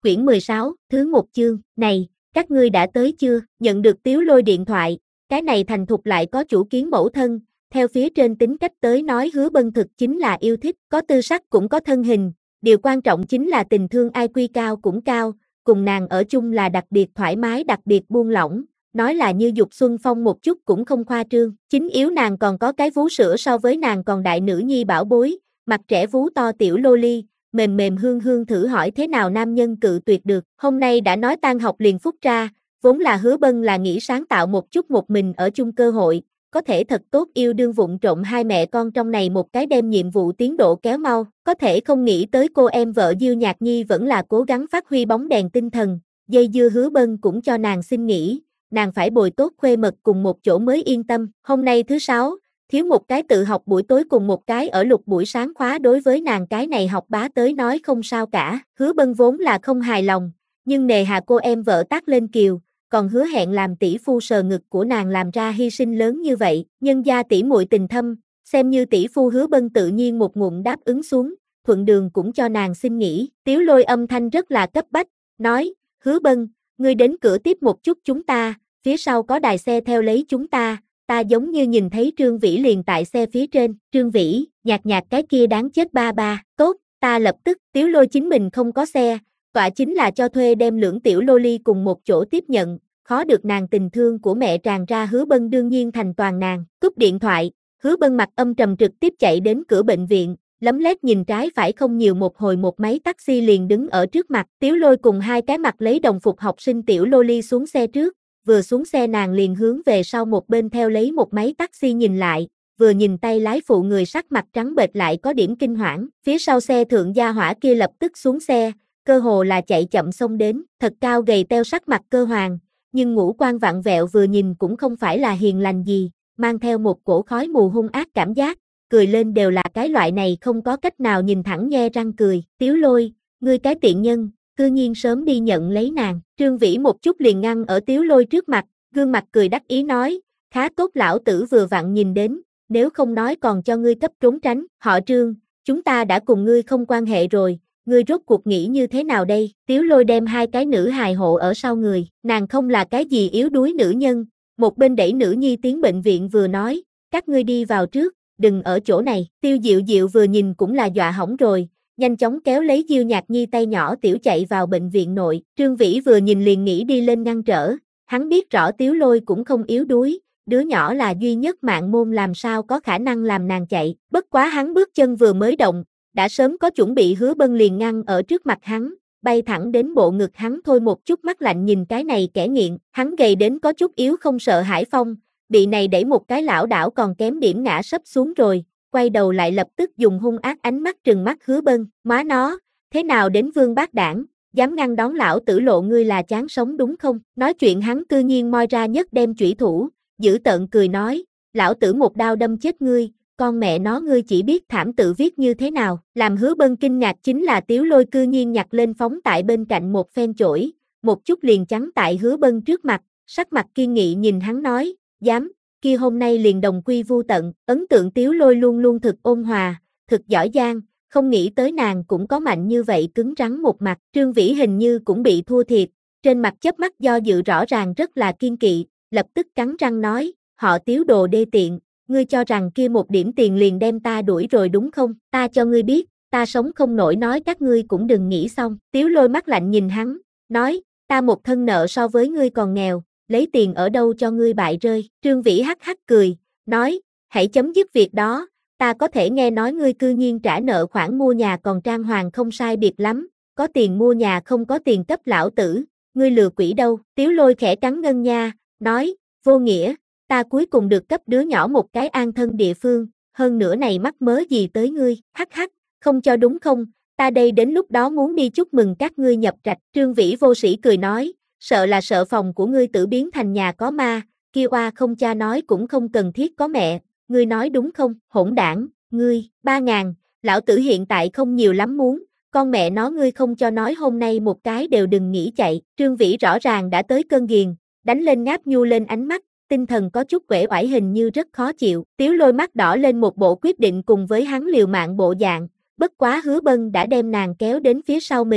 quyển 16, thứ 1 chương, này, các ngươi đã tới chưa, nhận được Tiếu Lôi điện thoại, cái này thành thục lại có chủ kiến mẫu thân, theo phía trên tính cách tới nói Hứa Bân thực chính là yêu thích, có tư sắc cũng có thân hình, điều quan trọng chính là tình thương IQ cao cũng cao, cùng nàng ở chung là đặc biệt thoải mái đặc biệt buông lỏng, nói là như dục xuân phong một chút cũng không khoa trương, chính yếu nàng còn có cái vú sữa so với nàng còn đại nữ nhi bảo bối, mặt trẻ vú to tiểu loli, mềm mềm hương hương thử hỏi thế nào nam nhân cự tuyệt được, hôm nay đã nói tan học liền phúc ra, vốn là Hứa Bân là nghĩ sáng tạo một chút một mình ở chung cơ hội, có thể thật tốt yêu đương vụng trộm hai mẹ con trong này một cái đem nhiệm vụ tiến độ kéo mau, có thể không nghĩ tới cô em vợ Diêu Nhạc Nhi vẫn là cố gắng phát huy bóng đèn tinh thần, dây dưa Hứa Bân cũng cho nàng xin nghỉ, nàng phải bồi tốt khuê mật cùng một chỗ mới yên tâm, hôm nay thứ 6, thiếu một cái tự học buổi tối cùng một cái ở lục buổi sáng khóa đối với nàng cái này học bá tới nói không sao cả, Hứa Bân vốn là không hài lòng, nhưng nề hà cô em vợ tác lên kiều, còn hứa hẹn làm tỷ phu sờ ngực của nàng làm ra hy sinh lớn như vậy, nhân gia tỷ muội tình thâm, xem như tỷ phu Hứa Bân tự nhiên một ngụm đáp ứng xuống, thuận đường cũng cho nàng xin nghỉ, Tiếu Lôi âm thanh rất là cấp bách, nói, Hứa Bân, ngươi đến cửa tiếp một chút chúng ta, phía sau có đài xe theo lấy chúng ta giống như nhìn thấy Trương Vĩ liền tại xe phía trên, Trương Vĩ, nhạt nhạt cái kia đáng chết ba ba, tốt, ta lập tức, Tiếu Lôi chính mình không có xe, tọa chính là cho thuê đem lưỡng tiểu loli cùng một chỗ tiếp nhận, khó được nàng tình thương của mẹ tràn ra Hứa Bân đương nhiên thành toàn nàng, cúp điện thoại, Hứa Bân mặt âm trầm trực tiếp chạy đến cửa bệnh viện, lấm lét nhìn trái phải không nhiều một hồi một máy taxi liền đứng ở trước mặt, Tiếu Lôi cùng hai cái mặt lấy đồng phục học sinh tiểu loli xuống xe trước, vừa xuống xe nàng liền hướng về sau một bên theo lấy một máy taxi nhìn lại, vừa nhìn tay lái phụ người sắc mặt trắng bệch lại có điểm kinh hoảng, phía sau xe thượng gia hỏa kia lập tức xuống xe, cơ hồ là chạy chậm xông đến, thật cao gầy teo sắc mặt cơ hoàng, nhưng ngũ quan vặn vẹo vừa nhìn cũng không phải là hiền lành gì, mang theo một cổ khói mù hung ác cảm giác, cười lên đều là cái loại này không có cách nào nhìn thẳng nhe răng cười, Tiếu Lôi, ngươi cái tiện nhân, cư nhiên sớm đi nhận lấy nàng, Trương Vĩ một chút liền ngăn ở Tiếu Lôi trước mặt, gương mặt cười đắc ý nói, khá tốt lão tử vừa vặn nhìn đến, nếu không nói còn cho ngươi cấp trốn tránh, họ Trương, chúng ta đã cùng ngươi không quan hệ rồi, ngươi rốt cuộc nghĩ như thế nào đây, Tiếu Lôi đem hai cái nữ hài hộ ở sau người, nàng không là cái gì yếu đuối nữ nhân, một bên đẩy nữ nhi tiến bệnh viện vừa nói, các ngươi đi vào trước, đừng ở chỗ này, Tiêu Diệu Diệu vừa nhìn cũng là dọa hỏng rồi, nhanh chóng kéo lấy Diêu Nhạc Nhi tay nhỏ tiểu chạy vào bệnh viện nội, Trương Vĩ vừa nhìn liền nghĩ đi lên ngăn trở, hắn biết rõ Tiếu Lôi cũng không yếu đuối, đứa nhỏ là duy nhất mạng môn làm sao có khả năng làm nàng chạy, bất quá hắn bước chân vừa mới động, đã sớm có chuẩn bị Hứa Bân liền ngăn ở trước mặt hắn, bay thẳng đến bộ ngực hắn thôi một chút mắt lạnh nhìn cái này kẻ nghiện, hắn gầy đến có chút yếu không sợ hãi phong, bị này đẩy một cái lảo đảo còn kém điểm ngã sấp xuống rồi, quay đầu lại lập tức dùng hung ác ánh mắt trừng mắt Hứa Bân, má nó, thế nào đến vương bát đảng, dám ngăn đón lão tử lộ ngươi là chán sống đúng không, nói chuyện hắn cư nhiên moi ra nhất đem chủy thủ, dữ tợn cười nói, lão tử một đao đâm chết ngươi, con mẹ nó ngươi chỉ biết thảm tự viết như thế nào, làm Hứa Bân kinh ngạc chính là Tiếu Lôi cư nhiên nhặt lên phóng tại bên cạnh một phen chổi, một chút liền chắn tại Hứa Bân trước mặt, sắc mặt kiên nghị nhìn hắn nói, dám, kia hôm nay liền đồng quy vu tận, ấn tượng Tiếu Lôi luôn luôn thực ôn hòa, thực giỏi giang, không nghĩ tới nàng cũng có mạnh như vậy cứng rắn một mặt, Trương Vĩ hình như cũng bị thua thiệt, trên mặt chớp mắt do dự rõ ràng rất là kiên kỵ, lập tức cắn răng nói, họ Tiếu đồ đê tiện, ngươi cho rằng kia một điểm tiền liền đem ta đuổi rồi đúng không, ta cho ngươi biết, ta sống không nổi nói các ngươi cũng đừng nghĩ xong, Tiếu Lôi mắt lạnh nhìn hắn, nói, ta một thân nợ so với ngươi còn nghèo, lấy tiền ở đâu cho ngươi bại rơi, Trương Vĩ hắc hắc cười, nói, hãy chấm dứt việc đó, ta có thể nghe nói ngươi cư nhiên trả nợ khoản mua nhà còn trang hoàng không sai biệt lắm, có tiền mua nhà không có tiền cấp lão tử, ngươi lừa quỷ đâu, Tiếu Lôi khẽ cắn ngân nha, nói, vô nghĩa, ta cuối cùng được cấp đứa nhỏ một cái an thân địa phương, hơn nữa này mắc mớ gì tới ngươi, hắc hắc, không cho đúng không, ta đây đến lúc đó muốn đi chúc mừng các ngươi nhập trạch, Trương Vĩ vô sĩ cười nói, sợ là sợ phòng của ngươi tự biến thành nhà có ma, kia oa không cha nói cũng không cần thiết có mẹ, ngươi nói đúng không, hỗn đảng, ngươi, 3.000, lão tử hiện tại không nhiều lắm muốn, con mẹ nó ngươi không cho nói hôm nay một cái đều đừng nghĩ chạy, Trương Vĩ rõ ràng đã tới cơn ghiền, đánh lên ngáp nhu lên ánh mắt, tinh thần có chút uể oải hình như rất khó chịu, Tiếu Lôi mắt đỏ lên một bộ quyết định cùng với hắn liều mạng bộ dạng, bất quá Hứa Bân đã đem nàng kéo đến phía sau mình,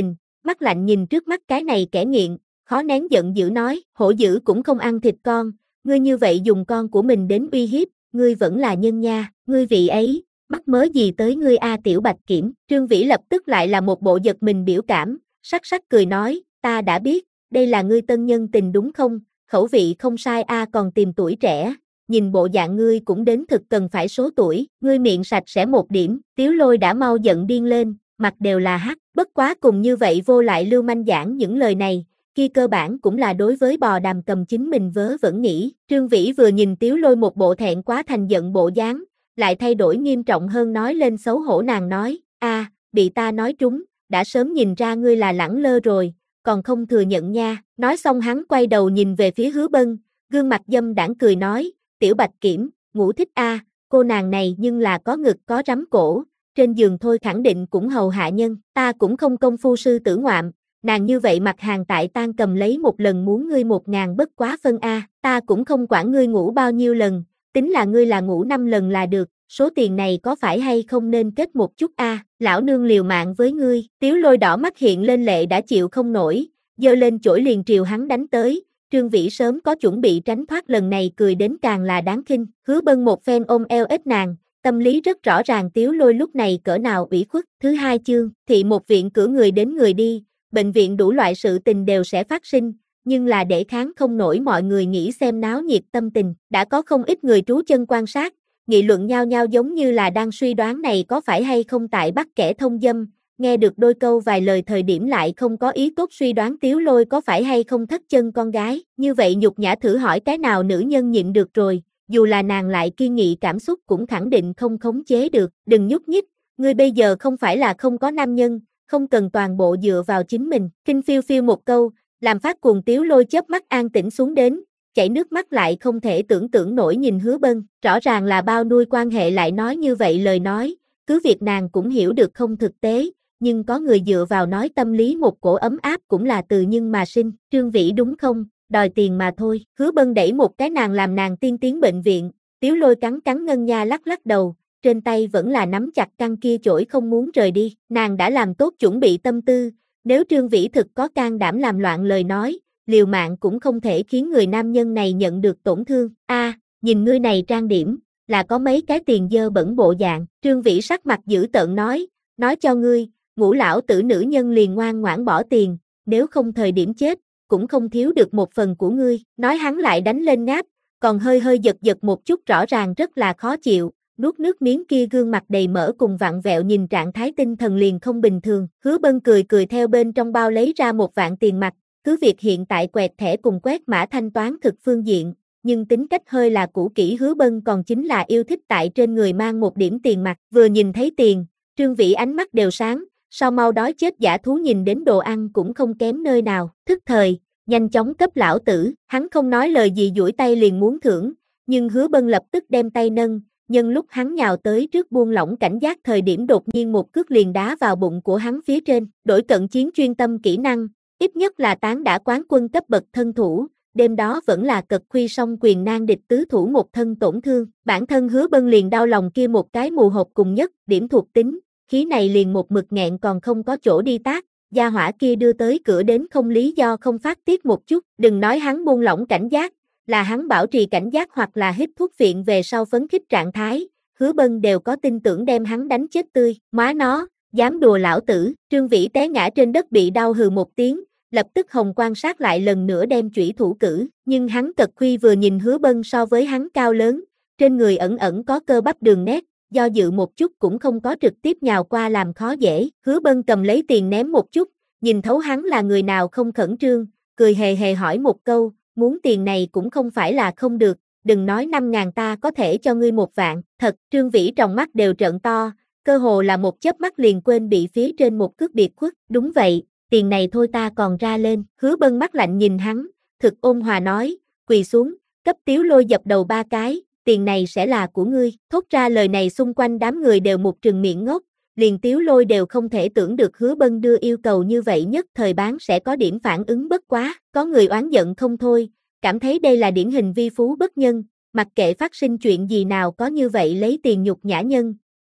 mắt lạnh nhìn trước mắt cái này kẻ nghiện, khó nén giận dữ nói, hổ dữ cũng không ăn thịt con, ngươi như vậy dùng con của mình đến uy hiếp, ngươi vẫn là nhân nha, ngươi vị ấy, mắc mớ gì tới ngươi a tiểu bạch kiểm, Trương Vĩ lập tức lại là một bộ giật mình biểu cảm, sắc sắc cười nói, ta đã biết, đây là ngươi tân nhân tình đúng không, khẩu vị không sai a còn tìm tuổi trẻ, nhìn bộ dạng ngươi cũng đến thực cần phải số tuổi, ngươi miệng sạch sẽ một điểm, Tiếu Lôi đã mau giận điên lên, mặt đều là hắc, bất quá cùng như vậy vô lại lưu manh giảng những lời này, kia cơ bản cũng là đối với bò đàm cầm chính mình vớ vẩn nghĩ, Trương Vĩ vừa nhìn Tiếu Lôi một bộ thẹn quá thành giận bộ dáng, lại thay đổi nghiêm trọng hơn nói lên xấu hổ nàng nói, bị ta nói trúng, đã sớm nhìn ra ngươi là lẳng lơ rồi, còn không thừa nhận nha, nói xong hắn quay đầu nhìn về phía Hứa Bân, gương mặt dâm đãng cười nói, tiểu bạch kiểm, ngủ thích cô nàng này nhưng là có ngực có rắm cổ, trên giường thôi khẳng định cũng hầu hạ nhân, ta cũng không công phu sư tử ngoạm, nàng như vậy mặt hàng tại tan cầm lấy một lần muốn ngươi 1.000 bất quá phân ta cũng không quản ngươi ngủ bao nhiêu lần, tính là ngươi là ngủ 5 lần là được, số tiền này có phải hay không nên kết một chút lão nương liều mạng với ngươi, Tiếu Lôi đỏ mắt hiện lên lệ đã chịu không nổi, giơ lên chổi liền triều hắn đánh tới, Trương Vĩ sớm có chuẩn bị tránh thoát lần này cười đến càng là đáng khinh, Hứa Bân một phen ôm eo ếch nàng, tâm lý rất rõ ràng Tiếu Lôi lúc này cỡ nào ủy khuất, thứ 2 chương, thị một viện cửa người đến người đi, bệnh viện đủ loại sự tình đều sẽ phát sinh, nhưng là để kháng không nổi mọi người nghĩ xem náo nhiệt tâm tình, đã có không ít người trú chân quan sát, nghị luận nhau nhau giống như là đang suy đoán này có phải hay không tại bắt kẻ thông dâm, nghe được đôi câu vài lời thời điểm lại không có ý tốt suy đoán Tiếu Lôi có phải hay không thất chân con gái, như vậy nhục nhã thử hỏi cái nào nữ nhân nhịn được rồi, dù là nàng lại kiên nghị cảm xúc cũng khẳng định không khống chế được, đừng nhúc nhích, ngươi bây giờ không phải là không có nam nhân, không cần toàn bộ dựa vào chính mình, kinh phiêu phiêu một câu, làm phát cuồng Tiếu Lôi chớp mắt an tĩnh xuống đến, chảy nước mắt lại không thể tưởng tượng nổi nhìn Hứa Bân, rõ ràng là bao nuôi quan hệ lại nói như vậy lời nói, cứ việc nàng cũng hiểu được không thực tế, nhưng có người dựa vào nói tâm lý một cổ ấm áp cũng là từ nhưng mà sinh, Trương Vĩ đúng không, đòi tiền mà thôi, Hứa Bân đẩy một cái nàng làm nàng tiên tiến bệnh viện, Tiếu Lôi cắn cắn ngân nha lắc lắc đầu, trên tay vẫn là nắm chặt căn kia chổi không muốn rời đi, nàng đã làm tốt chuẩn bị tâm tư, nếu Trương Vĩ thực có can đảm làm loạn lời nói, liều mạng cũng không thể khiến người nam nhân này nhận được tổn thương, nhìn ngươi này trang điểm, là có mấy cái tiền dơ bẩn bộ dạng, Trương Vĩ sắc mặt dữ tợn nói cho ngươi, ngũ lão tử nữ nhân liền ngoan ngoãn bỏ tiền, nếu không thời điểm chết, cũng không thiếu được một phần của ngươi, nói hắn lại đánh lên ngáp, còn hơi hơi giật giật một chút rõ ràng rất là khó chịu, nuốt nước miếng kia gương mặt đầy mỡ cùng vặn vẹo nhìn trạng thái tinh thần liền không bình thường, Hứa Bân cười theo bên trong bao lấy ra 1.000 tiền mặt, cứ việc hiện tại quẹt thẻ cùng quét mã thanh toán thực phương diện, nhưng tính cách hơi là cũ kỹ Hứa Bân còn chính là yêu thích tại trên người mang một điểm tiền mặt, vừa nhìn thấy tiền, Trương Vĩ ánh mắt đều sáng, sao mau đói chết dã thú nhìn đến đồ ăn cũng không kém nơi nào, thức thời, nhanh chóng cấp lão tử, hắn không nói lời gì duỗi tay liền muốn thưởng, nhưng Hứa Bân lập tức đem tay nâng, nhân lúc hắn nhào tới trước buông lỏng cảnh giác thời điểm đột nhiên một cước liền đá vào bụng của hắn phía trên, đổi cận chiến chuyên tâm kỹ năng, ít nhất là tán đã quán quân cấp bậc thân thủ, đêm đó vẫn là cật khuy song quyền nan địch tứ thủ một thân tổn thương, bản thân Hứa Bân liền đau lòng kia một cái mù hộp cùng nhất, điểm thuộc tính, khí này liền một mực nghẹn còn không có chỗ đi tác, gia hỏa kia đưa tới cửa đến không lý do không phát tiết một chút, đừng nói hắn buông lỏng cảnh giác, là hắn bảo trì cảnh giác hoặc là hít thuốc phiện về sau phấn khích trạng thái, Hứa Bân đều có tin tưởng đem hắn đánh chết tươi, má nó, dám đùa lão tử, Trương Vĩ té ngã trên đất bị đau hừ một tiếng, lập tức hồng quan sát lại lần nữa đem chủy thủ cử, nhưng hắn cật khuy vừa nhìn Hứa Bân so với hắn cao lớn, trên người ẩn ẩn có cơ bắp đường nét, do dự một chút cũng không có trực tiếp nhào qua làm khó dễ, Hứa Bân cầm lấy tiền ném một chút, nhìn thấu hắn là người nào không khẩn trương, cười hề hề hỏi một câu, muốn tiền này cũng không phải là không được, đừng nói 5.000 ta có thể cho ngươi 1.000.000, thật, Trương Vĩ trong mắt đều trợn to, cơ hồ là một chớp mắt liền quên bị phía trên một cước biệt khuất, đúng vậy, tiền này thôi ta còn ra lên, Hứa Bân mắt lạnh nhìn hắn, thực ôn hòa nói, quỳ xuống, cấp Tiếu Lôi dập đầu 3 cái, tiền này sẽ là của ngươi, thốt ra lời này xung quanh đám người đều một trừng miệng ngốc, liền Tiếu Lôi đều không thể tưởng được Hứa Bân đưa yêu cầu như vậy nhất thời bán sẽ có điểm phản ứng bất quá, có người oán giận không thôi, cảm thấy đây là điển hình vi phú bất nhân, mặc kệ phát sinh chuyện gì nào có như vậy lấy tiền nhục nhã nhân,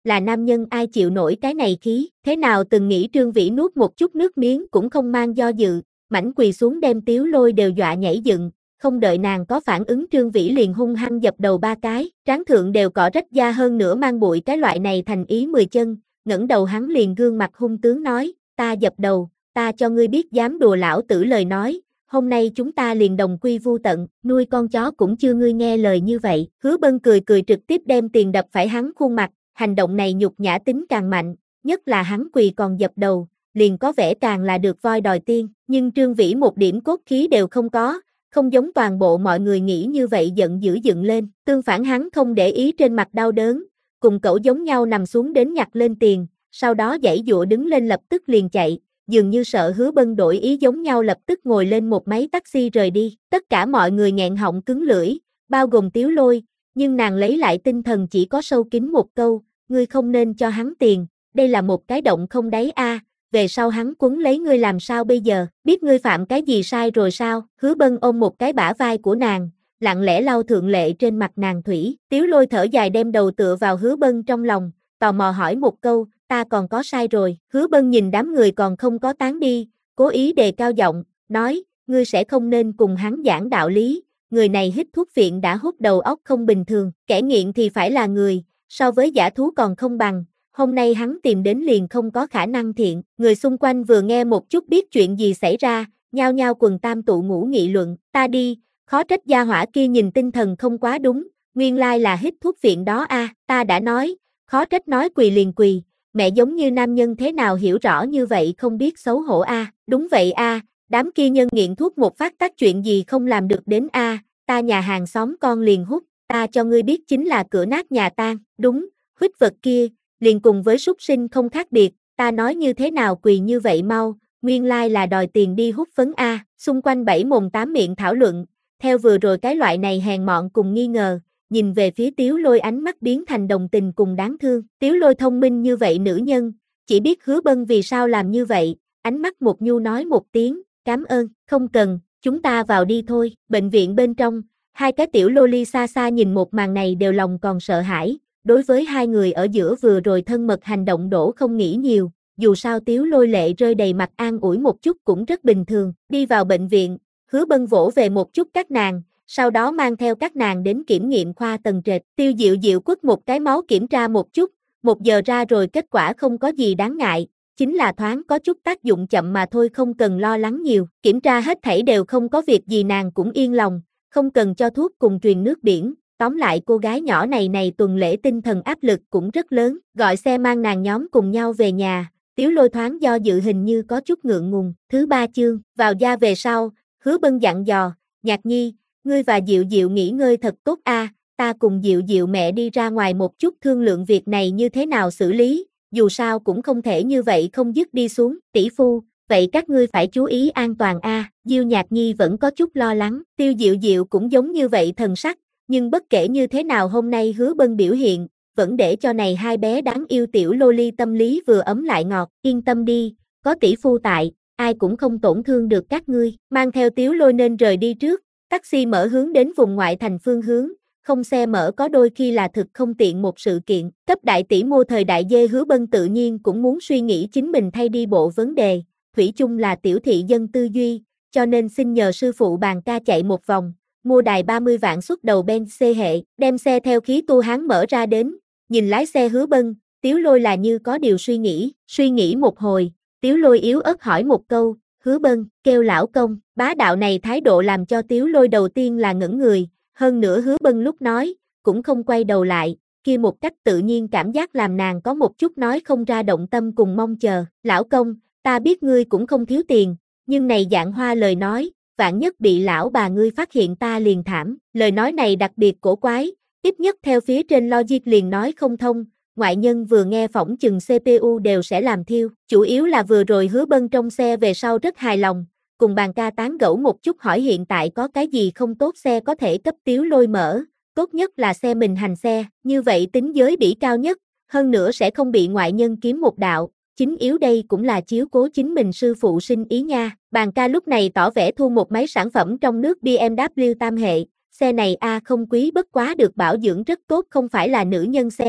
là nam nhân ai chịu nổi cái này khí, thế nào từng nghĩ Trương Vĩ nuốt một chút nước miếng cũng không mang do dự, mảnh quỳ xuống đem Tiếu Lôi đều dọa nhảy dựng, không đợi nàng có phản ứng Trương Vĩ liền hung hăng dập đầu 3 cái, trán thượng đều cọ rách da hơn nữa mang bụi cái loại này thành ý 10 chân, ngẩng đầu hắn liền gương mặt hung tướng nói, ta dập đầu, ta cho ngươi biết dám đùa lão tử lời nói, hôm nay chúng ta liền đồng quy vu tận, nuôi con chó cũng chưa ngươi nghe lời như vậy, Hứa Bân cười cười trực tiếp đem tiền đập phải hắn khuôn mặt, hành động này nhục nhã tính càng mạnh, nhất là hắn quỳ còn dập đầu, liền có vẻ càng là được voi đòi tiên, nhưng Trương Vĩ một điểm cốt khí đều không có, không giống toàn bộ mọi người nghĩ như vậy giận dữ dựng lên, tương phản hắn không để ý trên mặt đau đớn, cùng cậu giống nhau nằm xuống đến nhặt lên tiền, sau đó giãy giụa đứng lên lập tức liền chạy, dường như sợ Hứa Bân đổi ý giống nhau lập tức ngồi lên một máy taxi rời đi, tất cả mọi người nghẹn họng cứng lưỡi, bao gồm Tiếu Lôi, nhưng nàng lấy lại tinh thần chỉ có sâu kín một câu, ngươi không nên cho hắn tiền, đây là một cái động không đáy a. Về sau hắn quấn lấy ngươi làm sao bây giờ, biết ngươi phạm cái gì sai rồi sao, Hứa Bân ôm một cái bả vai của nàng, lặng lẽ lau thượng lệ trên mặt nàng thủy, Tiếu Lôi thở dài đem đầu tựa vào Hứa Bân trong lòng, tò mò hỏi một câu, ta còn có sai rồi, Hứa Bân nhìn đám người còn không có tán đi, cố ý đề cao giọng, nói, ngươi sẽ không nên cùng hắn giảng đạo lý, người này hít thuốc phiện đã hút đầu óc không bình thường, kẻ nghiện thì phải là người, so với dã thú còn không bằng. Hôm nay hắn tìm đến liền không có khả năng thiện, người xung quanh vừa nghe một chút biết chuyện gì xảy ra, nhao nhao quần tam tụ ngũ nghị luận, ta đi, khó trách gia hỏa kia nhìn tinh thần không quá đúng, nguyên lai là hít thuốc phiện đó a, ta đã nói, khó trách nói quỳ liền quỳ, mẹ giống như nam nhân thế nào hiểu rõ như vậy không biết xấu hổ a, đúng vậy a, đám kia nhân nghiện thuốc một phát tác chuyện gì không làm được đến a, ta nhà hàng xóm con liền hút, ta cho ngươi biết chính là cửa nát nhà tan, đúng, huýt vật kia liền cùng với súc sinh không khác biệt, ta nói như thế nào quỳ như vậy mau, nguyên lai là đòi tiền đi hút phấn a, xung quanh bảy mồm tám miệng thảo luận, theo vừa rồi cái loại này hèn mọn cùng nghi ngờ, nhìn về phía Tiếu Lôi ánh mắt biến thành đồng tình cùng đáng thương, Tiếu Lôi thông minh như vậy nữ nhân, chỉ biết Hứa Bân vì sao làm như vậy, ánh mắt một nhu nói một tiếng, cảm ơn, không cần, chúng ta vào đi thôi, bệnh viện bên trong, hai cái tiểu loli xa xa nhìn một màn này đều lòng còn sợ hãi. Đối với hai người ở giữa vừa rồi thân mật hành động đổ không nghĩ nhiều, dù sao Tiếu Lôi lệ rơi đầy mặt an ủi một chút cũng rất bình thường, đi vào bệnh viện, Hứa Bân vỗ về một chút các nàng, sau đó mang theo các nàng đến kiểm nghiệm khoa tầng trệt, Tiêu Diệu Diệu quất một cái máu kiểm tra một chút, 1 giờ ra rồi kết quả không có gì đáng ngại, chính là thoáng có chút tác dụng chậm mà thôi không cần lo lắng nhiều, kiểm tra hết thảy đều không có việc gì nàng cũng yên lòng, không cần cho thuốc cùng truyền nước biển. Tóm lại cô gái nhỏ này tuần lễ tinh thần áp lực cũng rất lớn, gọi xe mang nàng nhóm cùng nhau về nhà, Tiếu Lôi thoáng do dự hình như có chút ngượng ngùng, thứ 3 chương, vào gia về sau, Hứa Bân dặn dò, Nhạc Nhi, ngươi và Diệu Diệu nghỉ ngơi thật tốt a, ta cùng Diệu Diệu mẹ đi ra ngoài một chút thương lượng việc này như thế nào xử lý, dù sao cũng không thể như vậy không dứt đi xuống, tỷ phu, vậy các ngươi phải chú ý an toàn a, Diêu Nhạc Nhi vẫn có chút lo lắng, Tiêu Diệu Diệu cũng giống như vậy thần sắc. Nhưng bất kể như thế nào hôm nay Hứa Bân biểu hiện, vẫn để cho này hai bé đáng yêu tiểu loli tâm lý vừa ấm lại ngọt, yên tâm đi, có tỷ phu tại, ai cũng không tổn thương được các ngươi, mang theo Tiếu Lôi nên rời đi trước, taxi mở hướng đến vùng ngoại thành phương hướng, không xe mở có đôi khi là thực không tiện một sự kiện, cấp đại tỷ mua thời đại dê Hứa Bân tự nhiên cũng muốn suy nghĩ chính mình thay đi bộ vấn đề, thủy chung là tiểu thị dân tư duy, cho nên xin nhờ sư phụ bàn ca chạy một vòng. Mua đài 30 vạn xuất đầu Benz C hệ, đem xe theo khí tu hán mở ra đến, nhìn lái xe Hứa Bân, Tiếu Lôi là như có điều suy nghĩ một hồi, Tiếu Lôi yếu ớt hỏi một câu, Hứa Bân, kêu lão công, bá đạo này thái độ làm cho Tiếu Lôi đầu tiên là ngẩn người, hơn nữa Hứa Bân lúc nói, cũng không quay đầu lại, kia một cách tự nhiên cảm giác làm nàng có một chút nói không ra động tâm cùng mong chờ, lão công, ta biết ngươi cũng không thiếu tiền, nhưng này dạng hoa lời nói, vạn nhất bị lão bà ngươi phát hiện ta liền thảm, lời nói này đặc biệt cổ quái, ít nhất theo phía trên logic liền nói không thông, ngoại nhân vừa nghe phỏng chừng CPU đều sẽ làm thiêu, chủ yếu là vừa rồi Hứa Bân trong xe về sau rất hài lòng, cùng bàn ca tán gẫu một chút hỏi hiện tại có cái gì không tốt xe có thể cấp Tiếu Lôi mở, tốt nhất là xe mình hành xe, như vậy tính giới bỉ cao nhất, hơn nữa sẽ không bị ngoại nhân kiếm một đạo. Chính yếu đây cũng là chiếu cố chính mình sư phụ sinh ý nha. Bàn ca lúc này tỏ vẻ thu một máy sản phẩm trong nước BMW tam hệ. Xe này không quý bất quá được bảo dưỡng rất tốt không phải là nữ nhân xe.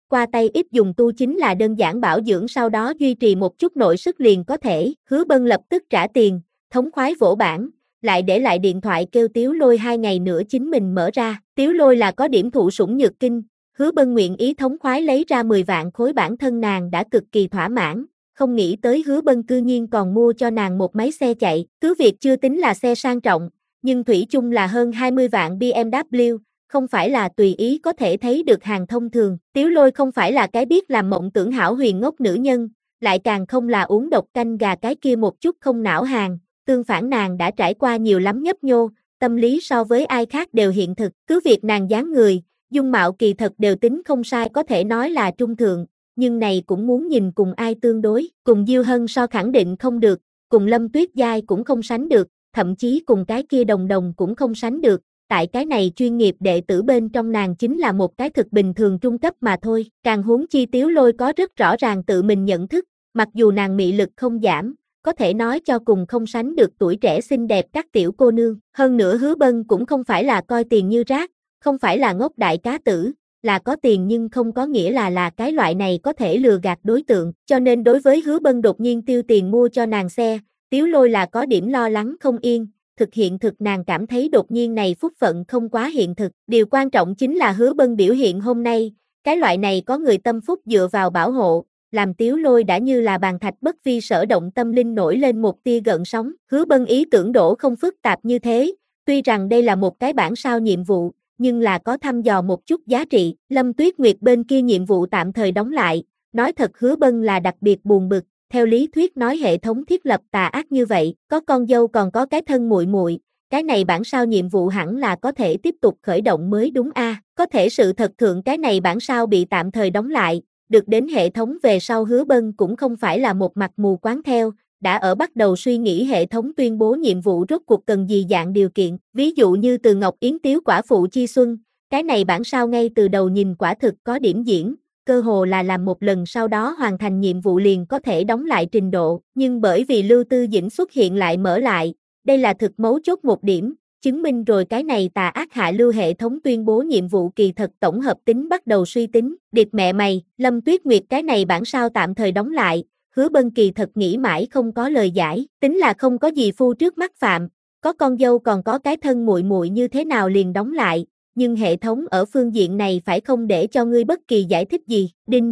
qua tay ít dùng tu chính là đơn giản bảo dưỡng sau đó duy trì một chút nội sức liền có thể. Hứa Bân lập tức trả tiền, thống khoái vỗ bản, lại để lại điện thoại kêu Tiếu Lôi 2 ngày nữa chính mình mở ra. Tiếu Lôi là có điểm thụ sủng nhược kinh, Hứa Bân nguyện ý thống khoái lấy ra 10 vạn khối, bản thân nàng đã cực kỳ thỏa mãn, không nghĩ tới Hứa Bân cư nhiên còn mua cho nàng một máy xe chạy, cứ việc chưa tính là xe sang trọng, nhưng thủy chung là hơn 20 vạn BMW, không phải là tùy ý có thể thấy được hàng thông thường. Tiếu Lôi không phải là cái biết làm mộng tưởng hão huyền ngốc nữ nhân, lại càng không là uống độc canh gà cái kia một chút không não hàng, tương phản nàng đã trải qua nhiều lắm nhấp nhô, tâm lý so với ai khác đều hiện thực, cứ việc nàng dáng người, dung mạo kỳ thật đều tính không sai, có thể nói là trung thượng, nhưng này cũng muốn nhìn cùng ai tương đối, cùng Diêu Hân so khẳng định không được, cùng Lâm Tuyết Giai cũng không sánh được, thậm chí cùng cái kia Đồng Đồng cũng không sánh được, tại cái này chuyên nghiệp đệ tử bên trong nàng chính là một cái thực bình thường trung cấp mà thôi, càng huống chi Tiếu Lôi có rất rõ ràng tự mình nhận thức, mặc dù nàng mị lực không giảm, có thể nói cho cùng không sánh được tuổi trẻ xinh đẹp các tiểu cô nương, hơn nữa Hứa Bân cũng không phải là coi tiền như rác, không phải là ngốc đại cá tử, là có tiền nhưng không có nghĩa là cái loại này có thể lừa gạt đối tượng, cho nên đối với Hứa Bân đột nhiên tiêu tiền mua cho nàng xe, Tiếu Lôi là có điểm lo lắng không yên, thực hiện thực nàng cảm thấy đột nhiên này phúc phận không quá hiện thực, điều quan trọng chính là Hứa Bân biểu hiện hôm nay, cái loại này có người tâm phúc dựa vào bảo hộ, làm Tiếu Lôi đã như là bàn thạch bất vi sở động tâm linh nổi lên một tia gợn sóng. Hứa Bân ý tưởng đổ không phức tạp như thế, tuy rằng đây là một cái bản sao nhiệm vụ, nhưng là có thăm dò một chút giá trị. Lâm Tuyết Nguyệt bên kia nhiệm vụ tạm thời đóng lại, nói thật Hứa Bân là đặc biệt buồn bực, theo lý thuyết nói hệ thống thiết lập tà ác như vậy, có con dâu còn có cái thân muội muội, cái này bản sao nhiệm vụ hẳn là có thể tiếp tục khởi động mới đúng a. Có thể sự thật thượng cái này bản sao bị tạm thời đóng lại, được đến hệ thống về sau Hứa Bân cũng không phải là một mặt mù quáng theo, đã ở bắt đầu suy nghĩ hệ thống tuyên bố nhiệm vụ rốt cuộc cần gì dạng điều kiện, ví dụ như từ Ngọc Yến Tiếu quả phụ chi xuân, cái này bản sao ngay từ đầu nhìn quả thực có điểm diễn, cơ hồ là làm một lần sau đó hoàn thành nhiệm vụ liền có thể đóng lại trình độ, nhưng bởi vì Lưu Tư Dĩnh xuất hiện lại mở lại, đây là thực mấu chốt một điểm, chứng minh rồi cái này tà ác hạ lưu hệ thống tuyên bố nhiệm vụ kỳ thật tổng hợp tính bắt đầu suy tính, điệt mẹ mày, Lâm Tuyết Nguyệt cái này bản sao tạm thời đóng lại, Hứa Bân kỳ thật nghĩ mãi không có lời giải, tính là không có gì phu trước mắt phạm, có con dâu còn có cái thân muội muội như thế nào liền đóng lại, nhưng hệ thống ở phương diện này phải không để cho ngươi bất kỳ giải thích gì. Đinh.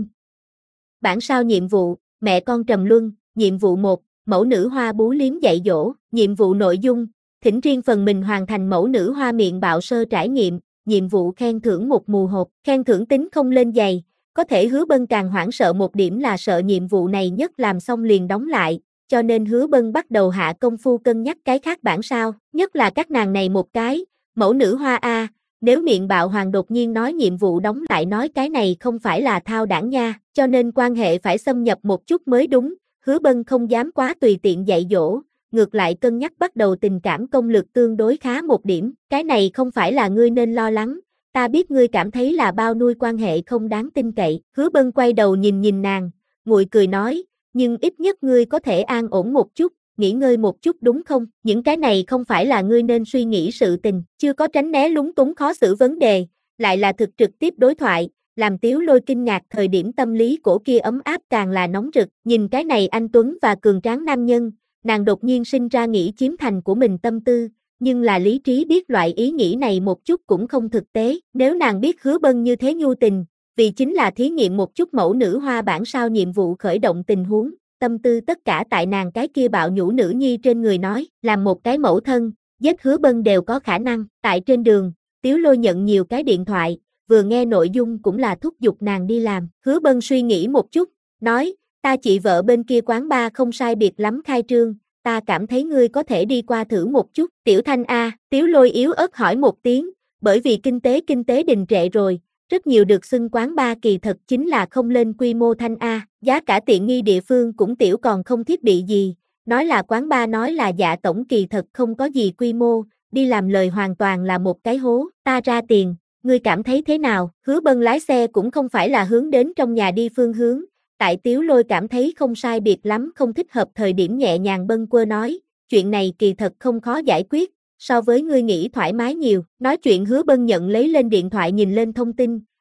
Bản sao nhiệm vụ, mẹ con trầm luân, nhiệm vụ 1, mẫu nữ hoa bú liếm dạy dỗ, nhiệm vụ nội dung, thỉnh riêng phần mình hoàn thành mẫu nữ hoa miệng bạo sơ trải nghiệm, nhiệm vụ khen thưởng một mù hộp, khen thưởng tính không lên dày, có thể Hứa Bân càng hoảng sợ một điểm là sợ nhiệm vụ này nhất làm xong liền đóng lại, cho nên Hứa Bân bắt đầu hạ công phu cân nhắc cái khác bản sao, nhất là các nàng này một cái, mẫu nữ hoa A, nếu miệng bạo hoàng đột nhiên nói nhiệm vụ đóng lại nói cái này không phải là thao đảng nha, cho nên quan hệ phải xâm nhập một chút mới đúng, Hứa Bân không dám quá tùy tiện dạy dỗ, ngược lại cân nhắc bắt đầu tình cảm công lực tương đối khá một điểm, cái này không phải là ngươi nên lo lắng, ta biết ngươi cảm thấy là bao nuôi quan hệ không đáng tin cậy, Hứa Bân quay đầu nhìn nàng, nguội cười nói, nhưng ít nhất ngươi có thể an ổn một chút, nghỉ ngơi một chút đúng không, những cái này không phải là ngươi nên suy nghĩ sự tình, chưa có tránh né lúng túng khó xử vấn đề, lại là thực trực tiếp đối thoại, làm Tiếu Lôi kinh ngạc thời điểm tâm lý cổ kia ấm áp càng là nóng rực, nhìn cái này anh tuấn và cường tráng nam nhân, nàng đột nhiên sinh ra nghĩ chiếm thành của mình tâm tư, nhưng là lý trí biết loại ý nghĩ này một chút cũng không thực tế, nếu nàng biết Hứa Bân như thế nhu tình, vì chính là thí nghiệm một chút mẫu nữ hoa bản sao nhiệm vụ khởi động tình huống, tâm tư tất cả tại nàng cái kia bạo nhũ nữ nhi trên người nói, làm một cái mẫu thân, giết Hứa Bân đều có khả năng, tại trên đường, Tiếu Lôi nhận nhiều cái điện thoại, vừa nghe nội dung cũng là thúc giục nàng đi làm, Hứa Bân suy nghĩ một chút, nói, ta chị vợ bên kia quán bar không sai biệt lắm khai trương, ta cảm thấy ngươi có thể đi qua thử một chút, Tiểu Thanh A, Tiếu Lôi yếu ớt hỏi một tiếng, bởi vì kinh tế đình trệ rồi, rất nhiều được xưng quán bar kỳ thật chính là không lên quy mô Thanh A, giá cả tiện nghi địa phương cũng tiểu còn không thiết bị gì, nói là quán bar nói là dạ tổng kỳ thật không có gì quy mô, đi làm lời hoàn toàn là một cái hố, ta ra tiền, ngươi cảm thấy thế nào, Hứa Bân lái xe cũng không phải là hướng đến trong nhà đi phương hướng, tại Tiếu Lôi cảm thấy không sai biệt lắm không thích hợp thời điểm nhẹ nhàng bâng quơ nói, chuyện này kỳ thật không khó giải quyết, so với ngươi nghĩ thoải mái nhiều, nói chuyện Hứa Bân nhận lấy lên điện thoại nhìn lên thông tin,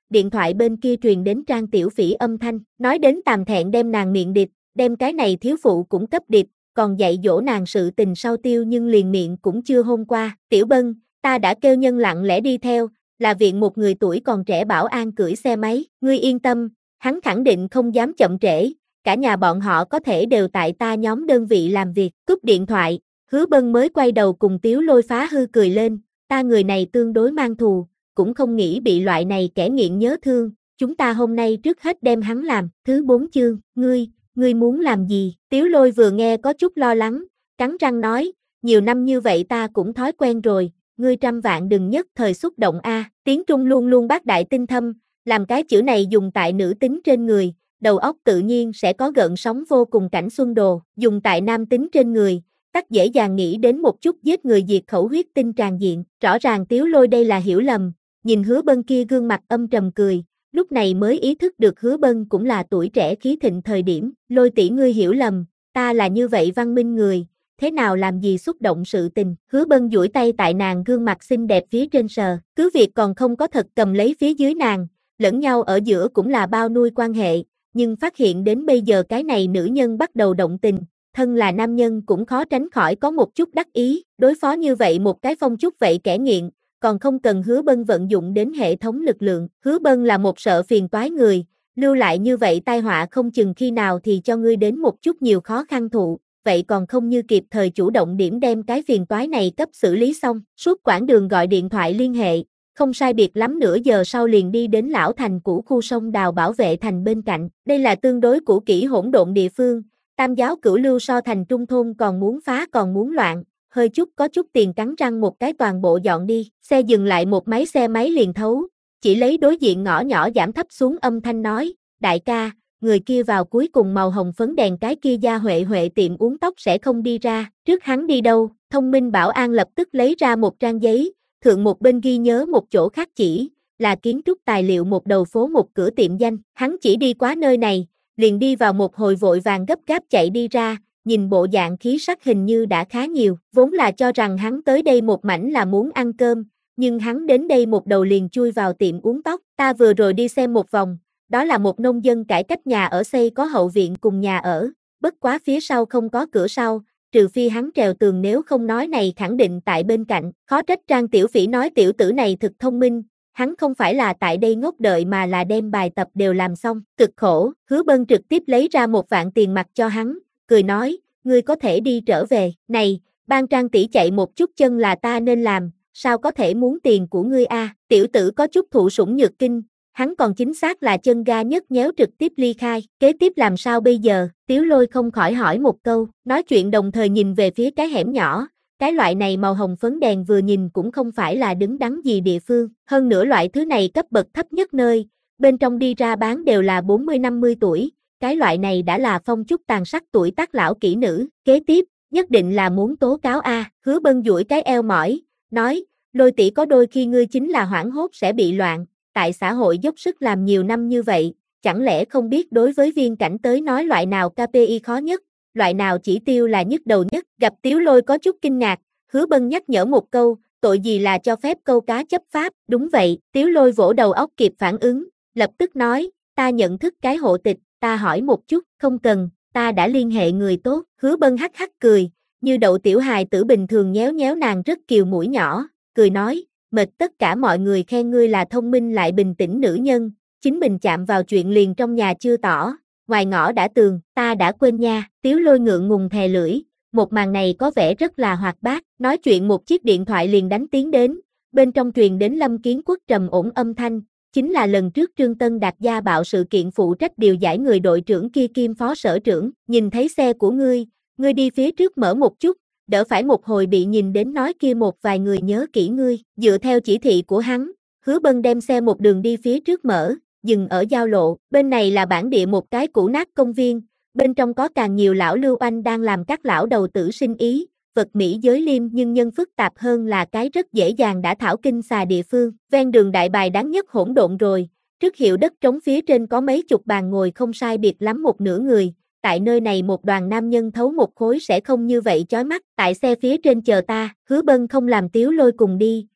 điện thoại bên kia truyền đến Trang Tiểu Phỉ âm thanh, nói đến tàm thẹn đem nàng miệng điệp, đem cái này thiếu phụ cũng cấp điệp, còn dạy dỗ nàng sự tình sau tiêu nhưng liền miệng cũng chưa hôn qua. Tiểu Bân, ta đã kêu nhân lặng lẽ đi theo, là viện một người tuổi còn trẻ bảo an cưỡi xe máy, ngươi yên tâm, hắn khẳng định không dám chậm trễ, cả nhà bọn họ có thể đều tại ta nhóm đơn vị làm việc. Cúp điện thoại, Hứa Bân mới quay đầu cùng Tiếu Lôi phá hư cười lên, ta người này tương đối mang thù, cũng không nghĩ bị loại này kẻ nghiện nhớ thương, chúng ta hôm nay trước hết đem hắn làm. Thứ 4 chương, ngươi muốn làm gì? Tiếu Lôi vừa nghe có chút lo lắng, cắn răng nói, nhiều năm như vậy ta cũng thói quen rồi, ngươi trăm vạn đừng nhất thời xúc động a. Tiếng Trung luôn luôn bác đại tinh thâm, làm cái chữ này dùng tại nữ tính trên người, đầu óc tự nhiên sẽ có gợn sóng vô cùng cảnh xuân đồ, dùng tại nam tính trên người, tắc dễ dàng nghĩ đến một chút giết người diệt khẩu huyết tinh tràn diện. Rõ ràng Tiếu Lôi đây là hiểu lầm, nhìn Hứa Bân kia gương mặt âm trầm cười, lúc này mới ý thức được Hứa Bân cũng là tuổi trẻ khí thịnh thời điểm. Lôi tỷ ngươi hiểu lầm, ta là như vậy văn minh người, thế nào làm gì xúc động sự tình. Hứa Bân duỗi tay tại nàng gương mặt xinh đẹp phía trên sờ, cứ việc còn không có thật cầm lấy phía dưới nàng, lẫn nhau ở giữa cũng là bao nuôi quan hệ, nhưng phát hiện đến bây giờ cái này nữ nhân bắt đầu động tình, thân là nam nhân cũng khó tránh khỏi có một chút đắc ý, đối phó như vậy một cái phong chút vậy kẻ nghiện, còn không cần Hứa Bân vận dụng đến hệ thống lực lượng. Hứa Bân là một sợ phiền toái người, lưu lại như vậy tai họa không chừng khi nào thì cho ngươi đến một chút nhiều khó khăn thụ, vậy còn không như kịp thời chủ động điểm đem cái phiền toái này cấp xử lý xong. Suốt quãng đường gọi điện thoại liên hệ, không sai biệt lắm nửa giờ sau liền đi đến lão thành cũ khu sông Đào bảo vệ thành bên cạnh. Đây là tương đối cũ kỹ hỗn độn địa phương, tam giáo cửu lưu so thành trung thôn còn muốn phá còn muốn loạn, hơi chút có chút tiền cắn răng một cái toàn bộ dọn đi. Xe dừng lại một máy xe máy liền thấu, chỉ lấy đối diện ngõ nhỏ giảm thấp xuống âm thanh nói, đại ca, người kia vào cuối cùng màu hồng phấn đèn cái kia gia Huệ Huệ tiệm uống tóc sẽ không đi ra, trước hắn đi đâu? Thông minh bảo an lập tức lấy ra một trang giấy, thượng một bên ghi nhớ một chỗ khác chỉ, là kiến trúc tài liệu một đầu phố một cửa tiệm danh, hắn chỉ đi qua nơi này, liền đi vào một hồi vội vàng gấp gáp chạy đi ra, nhìn bộ dạng khí sắc hình như đã khá nhiều, vốn là cho rằng hắn tới đây một mảnh là muốn ăn cơm, nhưng hắn đến đây một đầu liền chui vào tiệm uống tóc, ta vừa rồi đi xem một vòng, đó là một nông dân cải cách nhà ở xây có hậu viện cùng nhà ở, bất quá phía sau không có cửa sau, trừ phi hắn trèo tường nếu không nói này khẳng định tại bên cạnh, khó trách Trang Tiểu Phỉ nói tiểu tử này thực thông minh, hắn không phải là tại đây ngốc đợi mà là đem bài tập đều làm xong, cực khổ. Hứa Bân trực tiếp lấy ra 1 vạn tiền mặt cho hắn, cười nói, ngươi có thể đi trở về, này, ban Trang tỷ chạy một chút chân là ta nên làm, sao có thể muốn tiền của ngươi a? Tiểu tử có chút thụ sủng nhược kinh, hắn còn chính xác là chân ga nhất nhéo trực tiếp ly khai, kế tiếp làm sao bây giờ? Tiếu Lôi không khỏi hỏi một câu, nói chuyện đồng thời nhìn về phía cái hẻm nhỏ, cái loại này màu hồng phấn đèn vừa nhìn cũng không phải là đứng đắn gì địa phương, hơn nữa loại thứ này cấp bậc thấp nhất nơi, bên trong đi ra bán đều là 40-50 tuổi, cái loại này đã là phong chút tàn sắc tuổi tác lão kỹ nữ, kế tiếp, nhất định là muốn tố cáo a. Hứa Bân duỗi cái eo mỏi, nói, Lôi tỷ có đôi khi ngươi chính là hoảng hốt sẽ bị loạn, tại xã hội dốc sức làm nhiều năm như vậy, chẳng lẽ không biết đối với viên cảnh tới nói loại nào KPI khó nhất, loại nào chỉ tiêu là nhức đầu nhất. Gặp Tiếu Lôi có chút kinh ngạc, Hứa Bân nhắc nhở một câu, tội gì là cho phép câu cá chấp pháp, đúng vậy. Tiếu Lôi vỗ đầu óc kịp phản ứng, lập tức nói, ta nhận thức cái hộ tịch, ta hỏi một chút, không cần, ta đã liên hệ người tốt. Hứa Bân hắc hắc cười, như đậu tiểu hài tử bình thường nhéo nhéo nàng rất kiều mũi nhỏ, cười nói, mệt tất cả mọi người khen ngươi là thông minh lại bình tĩnh nữ nhân, chính mình chạm vào chuyện liền trong nhà chưa tỏ, ngoài ngõ đã tường, ta đã quên nha. Tiếu Lôi ngượng ngùng thè lưỡi, một màn này có vẻ rất là hoạt bát, nói chuyện một chiếc điện thoại liền đánh tiếng đến, bên trong truyền đến Lâm Kiến Quốc trầm ổn âm thanh, chính là lần trước Trương Tân Đạt gia bạo sự kiện phụ trách điều giải người đội trưởng kia kiêm phó sở trưởng, nhìn thấy xe của ngươi đi phía trước mở một chút, đỡ phải một hồi bị nhìn đến nói kia một vài người nhớ kỹ ngươi. Dựa theo chỉ thị của hắn, Hứa Bân đem xe một đường đi phía trước mở, dừng ở giao lộ, bên này là bản địa một cái cũ nát công viên, bên trong có càng nhiều lão lưu anh đang làm các lão đầu tử sinh ý, vật mỹ giới liêm nhưng nhân phức tạp hơn là cái rất dễ dàng đã thảo kinh xà địa phương, ven đường đại bài đáng nhất hỗn độn rồi, trước hiệu đất trống phía trên có mấy chục bàn ngồi không sai biệt lắm một nửa người, tại nơi này một đoàn nam nhân thấu một khối sẽ không như vậy chói mắt, tại xe phía trên chờ ta. Hứa Bân không làm Tiếu Lôi cùng đi,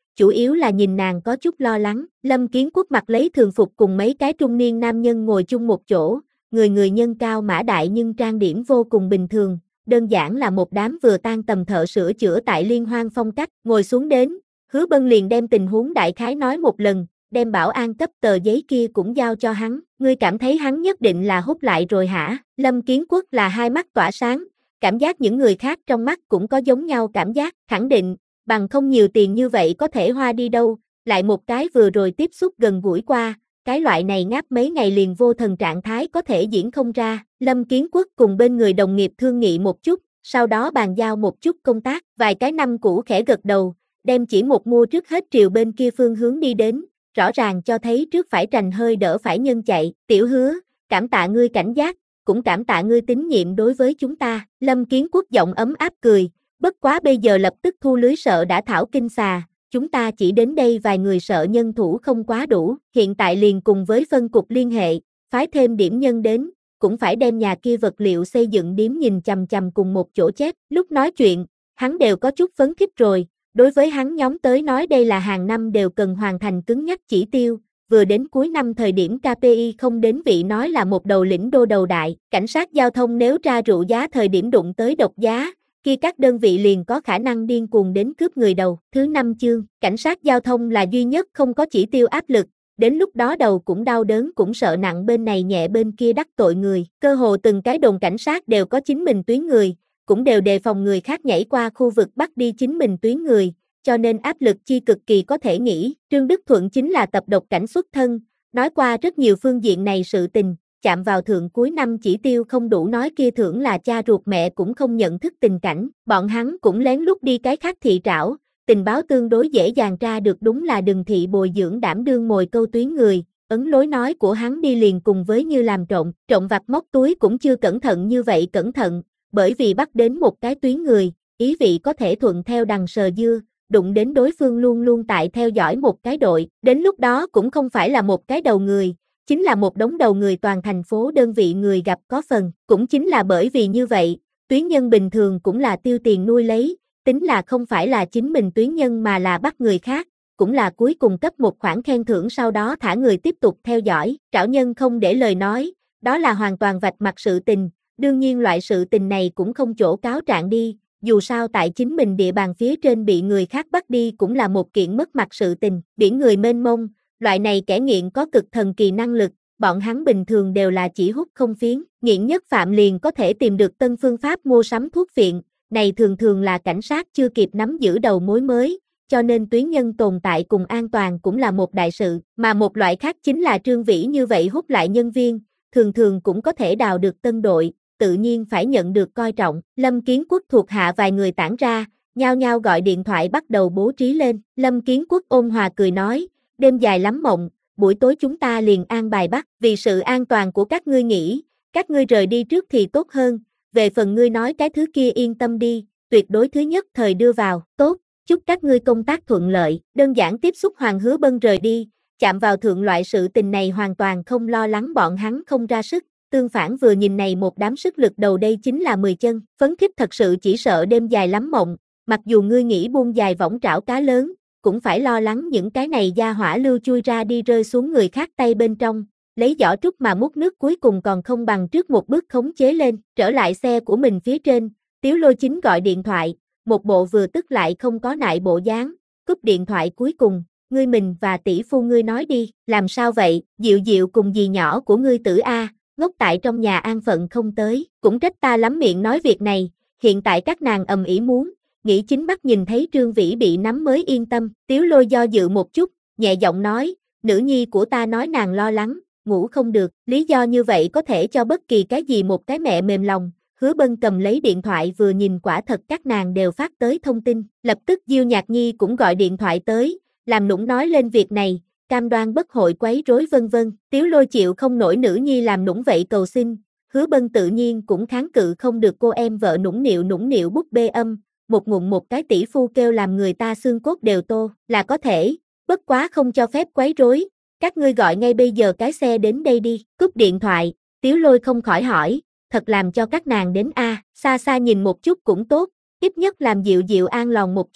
chủ yếu là nhìn nàng có chút lo lắng. Lâm Kiến Quốc mặc lấy thường phục cùng mấy cái trung niên nam nhân ngồi chung một chỗ, người người nhân cao mã đại nhưng trang điểm vô cùng bình thường, đơn giản là một đám vừa tan tầm thợ sửa chữa tại liên hoan phong cách. Ngồi xuống đến, Hứa Bân liền đem tình huống đại khái nói một lần, đem bảo an cấp tờ giấy kia cũng giao cho hắn. Ngươi cảm thấy hắn nhất định là hút lại rồi hả? Lâm Kiến Quốc là hai mắt tỏa sáng, cảm giác những người khác trong mắt cũng có giống nhau cảm giác, khẳng định, bằng không nhiều tiền như vậy có thể hoa đi đâu, lại một cái vừa rồi tiếp xúc gần gũi qua, cái loại này ngáp mấy ngày liền vô thần trạng thái có thể diễn không ra. Lâm Kiến Quốc cùng bên người đồng nghiệp thương nghị một chút, sau đó bàn giao một chút công tác, vài cái năm cũ khẽ gật đầu, đem chỉ một mua trước hết triều bên kia phương hướng đi đến, rõ ràng cho thấy trước phải trành hơi đỡ phải nhân chạy. Tiểu Hứa, cảm tạ ngươi cảnh giác, cũng cảm tạ ngươi tín nhiệm đối với chúng ta. Lâm Kiến Quốc giọng ấm áp cười, bất quá bây giờ lập tức thu lưới sợ đã thảo kinh xà, chúng ta chỉ đến đây vài người sợ nhân thủ không quá đủ, hiện tại liền cùng với phân cục liên hệ, phái thêm điểm nhân đến, cũng phải đem nhà kia vật liệu xây dựng điếm nhìn chằm chằm cùng một chỗ chết. Lúc nói chuyện, hắn đều có chút phấn khích rồi, đối với hắn nhóm tới nói đây là hàng năm đều cần hoàn thành cứng nhắc chỉ tiêu, vừa đến cuối năm thời điểm KPI không đến vị nói là một đầu lĩnh đô đầu đại, cảnh sát giao thông nếu tra rượu giá thời điểm đụng tới độc giá, khi các đơn vị liền có khả năng điên cuồng đến cướp người đầu. Thứ 5 chương, cảnh sát giao thông là duy nhất không có chỉ tiêu áp lực, đến lúc đó đầu cũng đau đớn cũng sợ nặng bên này nhẹ bên kia đắc tội người, cơ hồ từng cái đồn cảnh sát đều có chính mình tuyến người, cũng đều đề phòng người khác nhảy qua khu vực bắt đi chính mình tuyến người, cho nên áp lực chi cực kỳ có thể nghĩ. Trương Đức Thuận chính là tập độc cảnh xuất thân, nói qua rất nhiều phương diện này sự tình, chạm vào thượng cuối năm chỉ tiêu không đủ nói kia thưởng là cha ruột mẹ cũng không nhận thức tình cảnh, bọn hắn cũng lén lút đi cái khác thị trảo, tình báo tương đối dễ dàng tra được đúng là Đừng thị bồi dưỡng đảm đương mồi câu tuyến người, ấn lối nói của hắn đi liền cùng với như làm trộm vặt móc túi cũng chưa cẩn thận như vậy cẩn thận, bởi vì bắt đến một cái tuyến người, ý vị có thể thuận theo đằng sờ dưa, đụng đến đối phương luôn luôn tại theo dõi một cái đội, đến lúc đó cũng không phải là một cái đầu người, chính là một đống đầu người toàn thành phố đơn vị người gặp có phần, cũng chính là bởi vì như vậy, tuyến nhân bình thường cũng là tiêu tiền nuôi lấy, tính là không phải là chính mình tuyến nhân mà là bắt người khác, cũng là cuối cùng cấp một khoản khen thưởng sau đó thả người tiếp tục theo dõi, trảo nhân không để lời nói, đó là hoàn toàn vạch mặt sự tình, đương nhiên loại sự tình này cũng không chỗ cáo trạng đi, dù sao tại chính mình địa bàn phía trên bị người khác bắt đi cũng là một kiện mất mặt sự tình, biển người mênh mông, loại này kẻ nghiện có cực thần kỳ năng lực, bọn hắn bình thường đều là chỉ hút không phiến, nghiện nhất phạm liền có thể tìm được tân phương pháp mua sắm thuốc phiện, này thường thường là cảnh sát chưa kịp nắm giữ đầu mối mới, cho nên tuyến nhân tồn tại cùng an toàn cũng là một đại sự, mà một loại khác chính là Trương Vĩ như vậy hút lại nhân viên, thường thường cũng có thể đào được tân đội, tự nhiên phải nhận được coi trọng. Lâm Kiến Quốc thuộc hạ vài người tản ra, nhao nhao gọi điện thoại bắt đầu bố trí lên. Lâm Kiến Quốc ôn hòa cười nói, đêm dài lắm mộng, buổi tối chúng ta liền an bài bắt, vì sự an toàn của các ngươi nghĩ, các ngươi rời đi trước thì tốt hơn, về phần ngươi nói cái thứ kia yên tâm đi, tuyệt đối thứ nhất thời đưa vào, tốt, chúc các ngươi công tác thuận lợi, đơn giản tiếp xúc Hoàng Hứa Bân rời đi, chạm vào thượng loại sự tình này hoàn toàn không lo lắng bọn hắn không ra sức. Tương phản vừa nhìn này một đám sức lực đầu đây chính là 10 chân, phấn khích thật sự chỉ sợ đêm dài lắm mộng, mặc dù ngươi nghĩ buông dài võng trảo cá lớn, cũng phải lo lắng những cái này gia hỏa lưu chui ra đi rơi xuống người khác tay bên trong, lấy giỏ trúc mà múc nước cuối cùng còn không bằng trước một bước khống chế lên, trở lại xe của mình phía trên, Tiếu Lôi Chính gọi điện thoại, một bộ vừa tức lại không có nại bộ dáng, cúp điện thoại cuối cùng, ngươi mình và tỷ phu ngươi nói đi, làm sao vậy, Diệu Diệu cùng dì nhỏ của ngươi Tử A, ngốc tại trong nhà an phận không tới, cũng trách ta lắm miệng nói việc này, hiện tại các nàng ầm ĩ muốn, nghĩ chính mắt nhìn thấy Trương Vĩ bị nắm mới yên tâm, Tiếu Lôi do dự một chút, nhẹ giọng nói, nữ nhi của ta nói nàng lo lắng, ngủ không được, lý do như vậy có thể cho bất kỳ cái gì một cái mẹ mềm lòng. Hứa Bân cầm lấy điện thoại vừa nhìn quả thật các nàng đều phát tới thông tin, lập tức Diêu Nhạc Nhi cũng gọi điện thoại tới, làm nũng nói lên việc này, cam đoan bất hội quấy rối vân vân. Tiếu Lôi chịu không nổi nữ nhi làm nũng vậy cầu xin, Hứa Bân tự nhiên cũng kháng cự không được cô em vợ nũng nịu búp bê âm, một ngụm một cái tỷ phu kêu làm người ta xương cốt đều tô, là có thể, bất quá không cho phép quấy rối, các ngươi gọi ngay bây giờ cái xe đến đây đi, cúp điện thoại, Tiếu Lôi không khỏi hỏi, thật làm cho các nàng đến a, xa xa nhìn một chút cũng tốt, ít nhất làm Diệu Diệu an lòng một chút,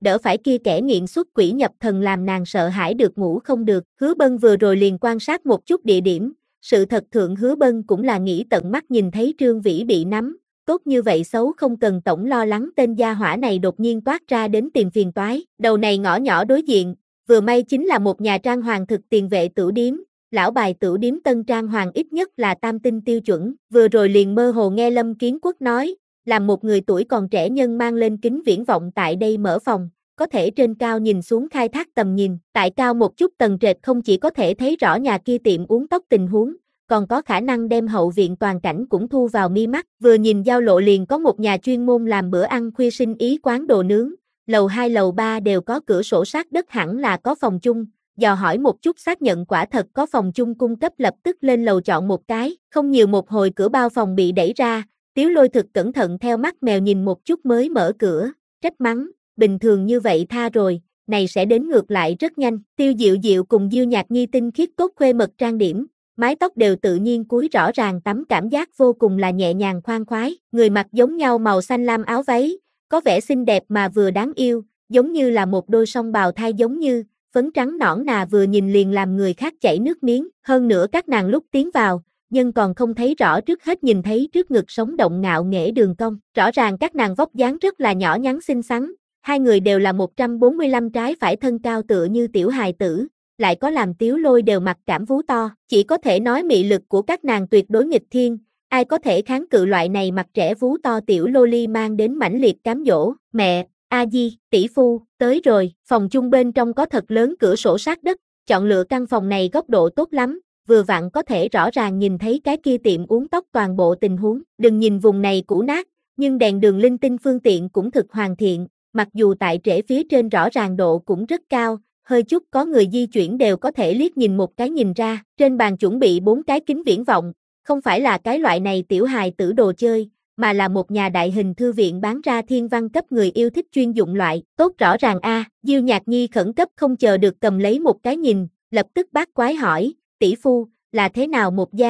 đỡ phải kia kẻ nghiện xuất quỷ nhập thần làm nàng sợ hãi được ngủ không được. Hứa Bân vừa rồi liền quan sát một chút địa điểm, sự thật thượng Hứa Bân cũng là nghĩ tận mắt nhìn thấy Trương Vĩ bị nắm, tốt như vậy xấu không cần tổng lo lắng tên gia hỏa này đột nhiên toát ra đến tìm phiền toái. Đầu này ngõ nhỏ đối diện, vừa may chính là một nhà trang hoàng thực tiền vệ tửu điếm, lão bài tửu điếm tân trang hoàng ít nhất là tam tinh tiêu chuẩn, vừa rồi liền mơ hồ nghe Lâm Kiến Quốc nói, làm một người tuổi còn trẻ nhân mang lên kính viễn vọng tại đây mở phòng, có thể trên cao nhìn xuống khai thác tầm nhìn, tại cao một chút tầng trệt không chỉ có thể thấy rõ nhà kia tiệm uống tóc tình huống, còn có khả năng đem hậu viện toàn cảnh cũng thu vào mi mắt, vừa nhìn giao lộ liền có một nhà chuyên môn làm bữa ăn khuya sinh ý quán đồ nướng, lầu 2 lầu 3 đều có cửa sổ sát đất hẳn là có phòng chung, dò hỏi một chút xác nhận quả thật có phòng chung cung cấp lập tức lên lầu chọn một cái, không nhiều một hồi cửa bao phòng bị đẩy ra, Tiếu Lôi thực cẩn thận theo mắt mèo nhìn một chút mới mở cửa, trách mắng, bình thường như vậy tha rồi, này sẽ đến ngược lại rất nhanh, Tiêu Diệu Diệu cùng Diêu Nhạc Nhi tinh khiết cốt khuê mật trang điểm, mái tóc đều tự nhiên cúi rõ ràng tắm cảm giác vô cùng là nhẹ nhàng khoan khoái, người mặc giống nhau màu xanh lam áo váy, có vẻ xinh đẹp mà vừa đáng yêu, giống như là một đôi song bào thai giống như, phấn trắng nõn nà vừa nhìn liền làm người khác chảy nước miếng, hơn nữa các nàng lúc tiến vào, nhưng còn không thấy rõ trước hết nhìn thấy trước ngực sống động ngạo nghễ đường cong, rõ ràng các nàng vóc dáng rất là nhỏ nhắn xinh xắn, hai người đều là 145 trái phải thân cao tựa như tiểu hài tử, lại có làm Tiếu Lôi đều mặc cảm vú to, chỉ có thể nói mị lực của các nàng tuyệt đối nghịch thiên, ai có thể kháng cự loại này mặt trẻ vú to tiểu loli mang đến mãnh liệt cám dỗ, mẹ, a di, tỷ phu, tới rồi, phòng chung bên trong có thật lớn cửa sổ sát đất, chọn lựa căn phòng này góc độ tốt lắm, vừa vặn có thể rõ ràng nhìn thấy cái kia tiệm uống tóc toàn bộ tình huống, đừng nhìn vùng này cũ nát, nhưng đèn đường linh tinh phương tiện cũng thực hoàn thiện, mặc dù tại trễ phía trên rõ ràng độ cũng rất cao, hơi chút có người di chuyển đều có thể liếc nhìn một cái nhìn ra, trên bàn chuẩn bị 4 cái kính viễn vọng, không phải là cái loại này tiểu hài tử đồ chơi, mà là một nhà đại hình thư viện bán ra thiên văn cấp người yêu thích chuyên dụng loại, tốt rõ ràng a. Diêu Nhạc Nhi khẩn cấp không chờ được cầm lấy một cái nhìn, lập tức bác quái hỏi, tỷ phu, là thế nào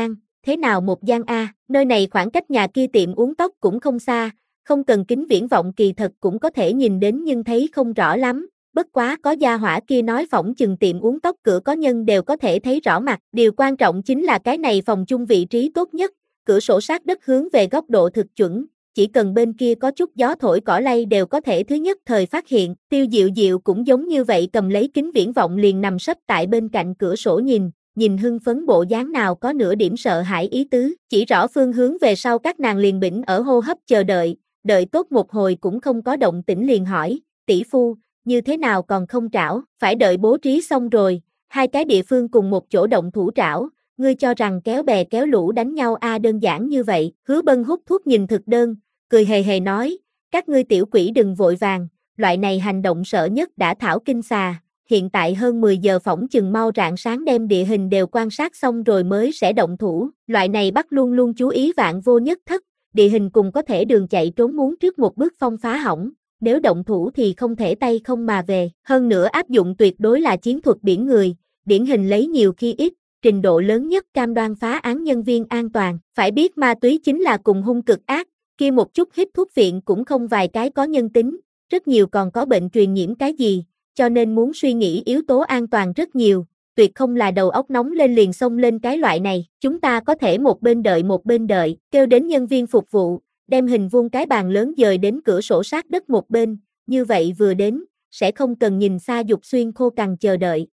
một gian a, nơi này khoảng cách nhà kia tiệm uống tóc cũng không xa, không cần kính viễn vọng kỳ thật cũng có thể nhìn đến nhưng thấy không rõ lắm. Bất quá có gia hỏa kia nói phỏng chừng tiệm uống tóc cửa có nhân đều có thể thấy rõ mặt, điều quan trọng chính là cái này phòng chung vị trí tốt nhất, cửa sổ sát đất hướng về góc độ thực chuẩn, chỉ cần bên kia có chút gió thổi cỏ lay đều có thể thứ nhất thời phát hiện, Tiêu Diệu Diệu cũng giống như vậy cầm lấy kính viễn vọng liền nằm sấp tại bên cạnh cửa sổ nhìn hưng phấn bộ dáng nào có nửa điểm sợ hãi ý tứ, chỉ rõ phương hướng về sau các nàng liền bỉnh ở hô hấp chờ đợi, đợi tốt một hồi cũng không có động tĩnh liền hỏi, tỷ phu, như thế nào còn không trảo, phải đợi bố trí xong rồi, hai cái địa phương cùng một chỗ động thủ trảo, ngươi cho rằng kéo bè kéo lũ đánh nhau đơn giản như vậy, Hứa Bân hút thuốc nhìn thực đơn, cười hề hề nói, các ngươi tiểu quỷ đừng vội vàng, loại này hành động sợ nhất đã thảo kinh xà, hiện tại hơn 10 giờ phỏng chừng mau rạng sáng đem địa hình đều quan sát xong rồi mới sẽ động thủ, loại này bắt luôn luôn chú ý vạn vô nhất thất, địa hình cùng có thể đường chạy trốn muốn trước một bước phong phá hỏng. Nếu động thủ thì không thể tay không mà về, hơn nữa áp dụng tuyệt đối là chiến thuật biển người, điển hình lấy nhiều khi ít, trình độ lớn nhất cam đoan phá án nhân viên an toàn, phải biết ma túy chính là cùng hung cực ác, kia một chút hít thuốc viện cũng không vài cái có nhân tính, rất nhiều còn có bệnh truyền nhiễm cái gì, cho nên muốn suy nghĩ yếu tố an toàn rất nhiều, tuyệt không là đầu óc nóng lên liền xông lên cái loại này, chúng ta có thể một bên đợi, kêu đến nhân viên phục vụ, đem hình vuông cái bàn lớn dời đến cửa sổ sát đất một bên, như vậy vừa đến, sẽ không cần nhìn xa dục xuyên khô cằn chờ đợi,